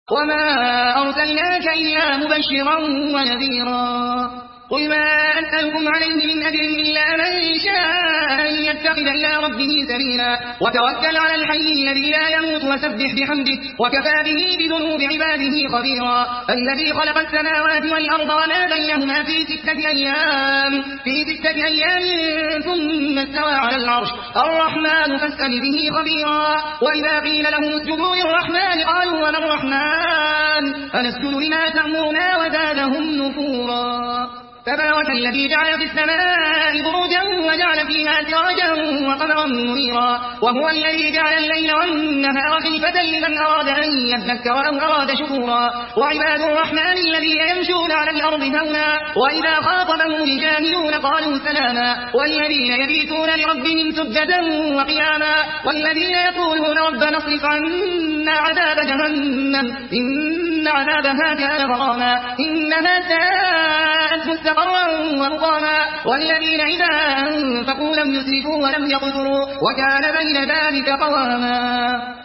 وما أرسلناك إلا مبشرا ونذيرا قل ما أسألكم عليه من أجر إلا من شاء أن يتخذ إلى ربه سبيلا وتوكل على الحي الذي لا يموت وسبح بحمده وكفى به بذنوب عباده خبيرا الذي خلق السماوات والأرض وما بينهما في 6 أيام ثم استوى على العرش الرحمن فاسأل به خبيرا وإذا قيل لهم اسجدوا للرحمن قالوا وما الرحمن أنسجد لما تأمرنا وزادهم نفورا تبارك الذي جعل في السماء بروجا وجعل فيها سراجا وقمرا منيرا وهو الذي جعل الليل والنهار خلفة لمن أراد أن يذكر أو أراد شكورا وعباد الرحمن الذين يمشون على الأرض هونا وإذا خاطبهم الجاهلون قالوا سلاما والذين يبيتون لربهم سجدا وقياما والذين يقولون ربنا اصرف عنا عذاب جهنم إن عذابها كان غراما إنها ساءت مستقرا ومقاما والذين إذا أنفقوا لم يسرفوا ولم يقتروا وكان بين ذلك قواما